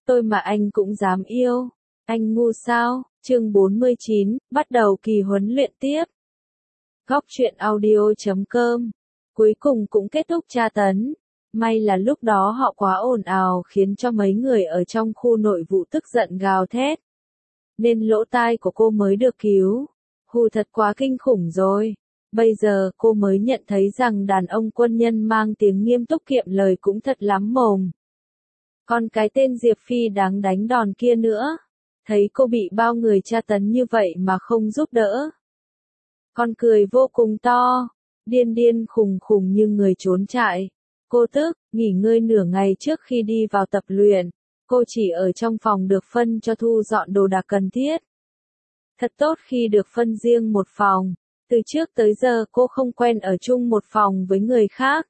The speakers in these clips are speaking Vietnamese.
Tôi mà anh cũng dám yêu. Anh ngu sao? Chương 49, bắt đầu kỳ huấn luyện tiếp. Góc truyện audio.com. Cuối cùng cũng kết thúc tra tấn. May là lúc đó họ quá ồn ào khiến cho mấy người ở trong khu nội vụ tức giận gào thét. Nên lỗ tai của cô mới được cứu. Hù thật quá kinh khủng rồi. Bây giờ cô mới nhận thấy rằng đàn ông quân nhân mang tiếng nghiêm túc kiệm lời cũng thật lắm mồm. Còn cái tên Diệp Phi đáng đánh đòn kia nữa. Thấy cô bị bao người tra tấn như vậy mà không giúp đỡ. Con cười vô cùng to. Điên điên khùng khùng như người trốn trại. Cô tức, nghỉ ngơi nửa ngày trước khi đi vào tập luyện. Cô chỉ ở trong phòng được phân cho thu dọn đồ đạc cần thiết. Thật tốt khi được phân riêng một phòng. Từ trước tới giờ cô không quen ở chung một phòng với người khác.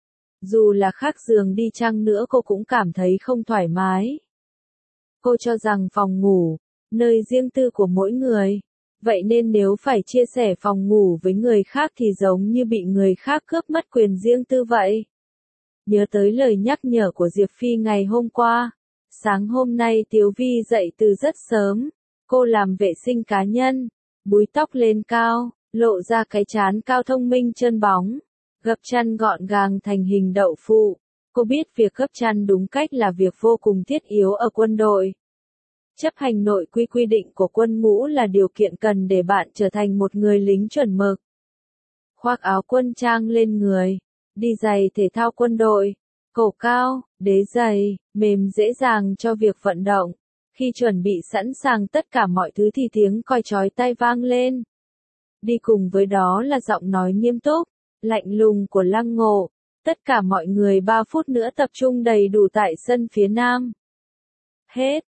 Dù là khác giường đi chăng nữa cô cũng cảm thấy không thoải mái. Cô cho rằng phòng ngủ, nơi riêng tư của mỗi người. Vậy nên nếu phải chia sẻ phòng ngủ với người khác thì giống như bị người khác cướp mất quyền riêng tư vậy. Nhớ tới lời nhắc nhở của Diệp Phi ngày hôm qua. Sáng hôm nay Tiếu Vi dậy từ rất sớm. Cô làm vệ sinh cá nhân, búi tóc lên cao, lộ ra cái trán cao thông minh trơn bóng. Gấp chăn gọn gàng thành hình đậu phụ. Cô biết việc gấp chăn đúng cách là việc vô cùng thiết yếu ở quân đội. Chấp hành nội quy quy định của quân ngũ là điều kiện cần để bạn trở thành một người lính chuẩn mực. Khoác áo quân trang lên người, đi giày thể thao quân đội, cổ cao, đế giày, mềm dễ dàng cho việc vận động. Khi chuẩn bị sẵn sàng tất cả mọi thứ thì tiếng còi chói tai vang lên. Đi cùng với đó là giọng nói nghiêm túc, lạnh lùng của Lăng Ngộ. Tất cả mọi người 3 phút nữa tập trung đầy đủ tại sân phía nam. Hết,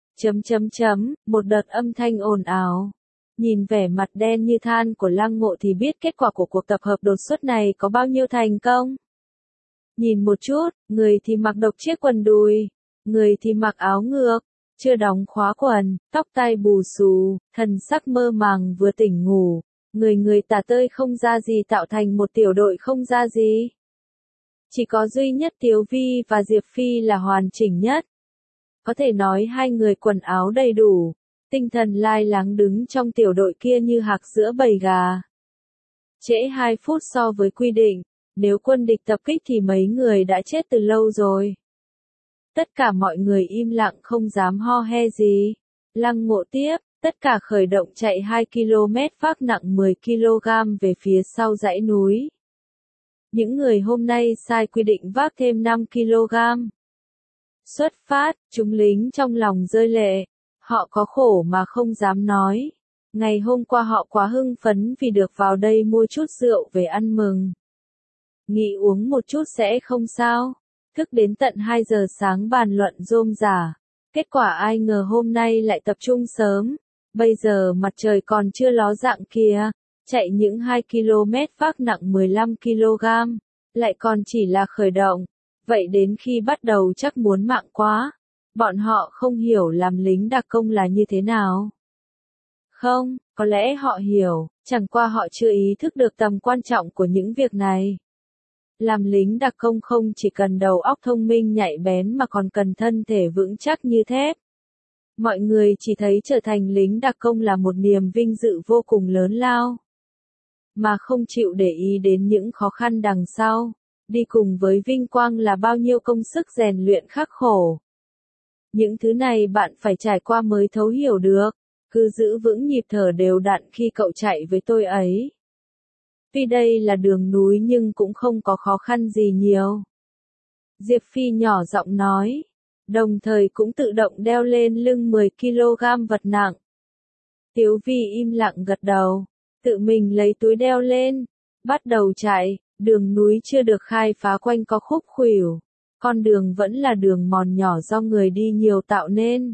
một đợt âm thanh ồn ào. Nhìn vẻ mặt đen như than của Lăng Ngộ thì biết kết quả của cuộc tập hợp đột xuất này có bao nhiêu thành công. Nhìn một chút, người thì mặc độc chiếc quần đùi, người thì mặc áo ngược, chưa đóng khóa quần, tóc tai bù xù, thần sắc mơ màng vừa tỉnh ngủ. Người tả tơi không ra gì tạo thành một tiểu đội không ra gì. Chỉ có duy nhất Tiếu Vi và Diệp Phi là hoàn chỉnh nhất. Có thể nói hai người quần áo đầy đủ, tinh thần lai láng đứng trong tiểu đội kia như hạc giữa bầy gà. Trễ 2 phút so với quy định, nếu quân địch tập kích thì mấy người đã chết từ lâu rồi. Tất cả mọi người im lặng không dám ho he gì. Lăng Ngộ tiếp. Tất cả khởi động chạy 2 km vác nặng 10 kg về phía sau dãy núi. Những người hôm nay sai quy định vác thêm 5 kg. Xuất phát, chúng lính trong lòng rơi lệ. Họ có khổ mà không dám nói. Ngày hôm qua họ quá hưng phấn vì được vào đây mua chút rượu về ăn mừng. Nghĩ uống một chút sẽ không sao. Thức đến tận 2 giờ sáng bàn luận rôm rả. Kết quả ai ngờ hôm nay lại tập trung sớm. Bây giờ mặt trời còn chưa ló dạng kìa, chạy những 2 km vác nặng 15 kg, lại còn chỉ là khởi động, vậy đến khi bắt đầu chắc muốn mạng quá. Bọn họ không hiểu làm lính đặc công là như thế nào. Không, có lẽ họ hiểu, chẳng qua họ chưa ý thức được tầm quan trọng của những việc này. Làm lính đặc công không chỉ cần đầu óc thông minh nhạy bén mà còn cần thân thể vững chắc như thép. Mọi người chỉ thấy trở thành lính đặc công là một niềm vinh dự vô cùng lớn lao. Mà không chịu để ý đến những khó khăn đằng sau. Đi cùng với vinh quang là bao nhiêu công sức rèn luyện khắc khổ. Những thứ này bạn phải trải qua mới thấu hiểu được. Cứ giữ vững nhịp thở đều đặn khi cậu chạy với tôi ấy. Tuy đây là đường núi nhưng cũng không có khó khăn gì nhiều. Diệp Phi nhỏ giọng nói. Đồng thời cũng tự động đeo lên lưng 10 kg vật nặng. Tiếu Vi im lặng gật đầu, tự mình lấy túi đeo lên, bắt đầu chạy, đường núi chưa được khai phá quanh có khúc khuỷu, con đường vẫn là đường mòn nhỏ do người đi nhiều tạo nên.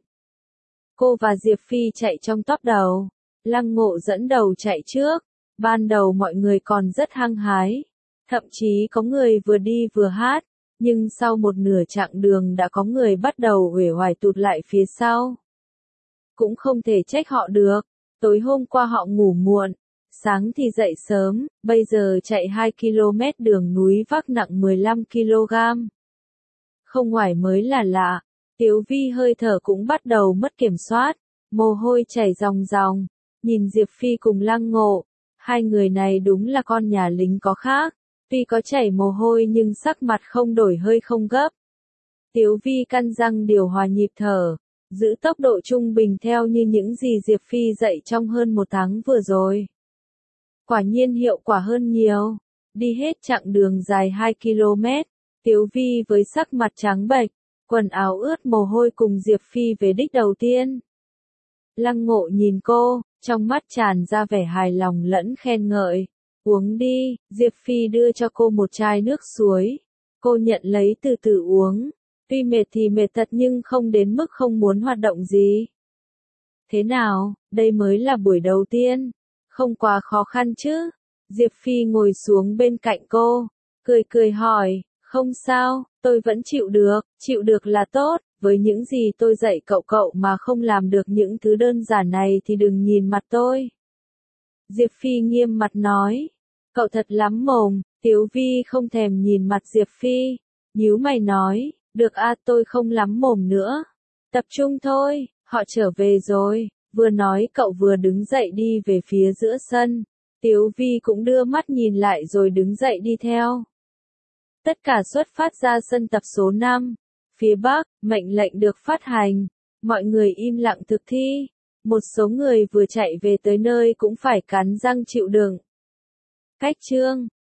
Cô và Diệp Phi chạy trong tốp đầu, Lăng Ngộ dẫn đầu chạy trước, ban đầu mọi người còn rất hăng hái, thậm chí có người vừa đi vừa hát. Nhưng sau một nửa chặng đường đã có người bắt đầu uể oải tụt lại phía sau. Cũng không thể trách họ được, tối hôm qua họ ngủ muộn, sáng thì dậy sớm, bây giờ chạy 2 km đường núi vác nặng 15 kg. Không oải mới là lạ, Tiếu Vi hơi thở cũng bắt đầu mất kiểm soát, mồ hôi chảy ròng ròng, nhìn Diệp Phi cùng Lăng Ngộ, hai người này đúng là con nhà lính có khác, tuy có chảy mồ hôi nhưng sắc mặt không đổi hơi không gấp. Tiếu Vi căn răng điều hòa nhịp thở, giữ tốc độ trung bình theo như những gì Diệp Phi dạy trong hơn một tháng vừa rồi. Quả nhiên hiệu quả hơn nhiều, đi hết chặng đường dài 2 km, Tiếu Vi với sắc mặt trắng bệch, quần áo ướt mồ hôi cùng Diệp Phi về đích đầu tiên. Lăng Ngộ nhìn cô, trong mắt tràn ra vẻ hài lòng lẫn khen ngợi. Uống đi, Diệp Phi đưa cho cô một chai nước suối. Cô nhận lấy từ từ uống. Tuy mệt thì mệt thật nhưng không đến mức không muốn hoạt động gì. Thế nào, đây mới là buổi đầu tiên. Không quá khó khăn chứ. Diệp Phi ngồi xuống bên cạnh cô, cười cười hỏi, không sao, tôi vẫn chịu được là tốt, với những gì tôi dạy cậu mà không làm được những thứ đơn giản này thì đừng nhìn mặt tôi. Diệp Phi nghiêm mặt nói, cậu thật lắm mồm. Tiếu Vi không thèm nhìn mặt Diệp Phi, nhíu mày nói, được tôi không lắm mồm nữa. Tập trung thôi, họ trở về rồi, vừa nói cậu vừa đứng dậy đi về phía giữa sân. Tiếu Vi cũng đưa mắt nhìn lại rồi đứng dậy đi theo. Tất cả xuất phát ra sân tập số 5. Phía Bắc, mệnh lệnh được phát hành. Mọi người im lặng thực thi. Một số người vừa chạy về tới nơi cũng phải cắn răng chịu đựng. Cách chương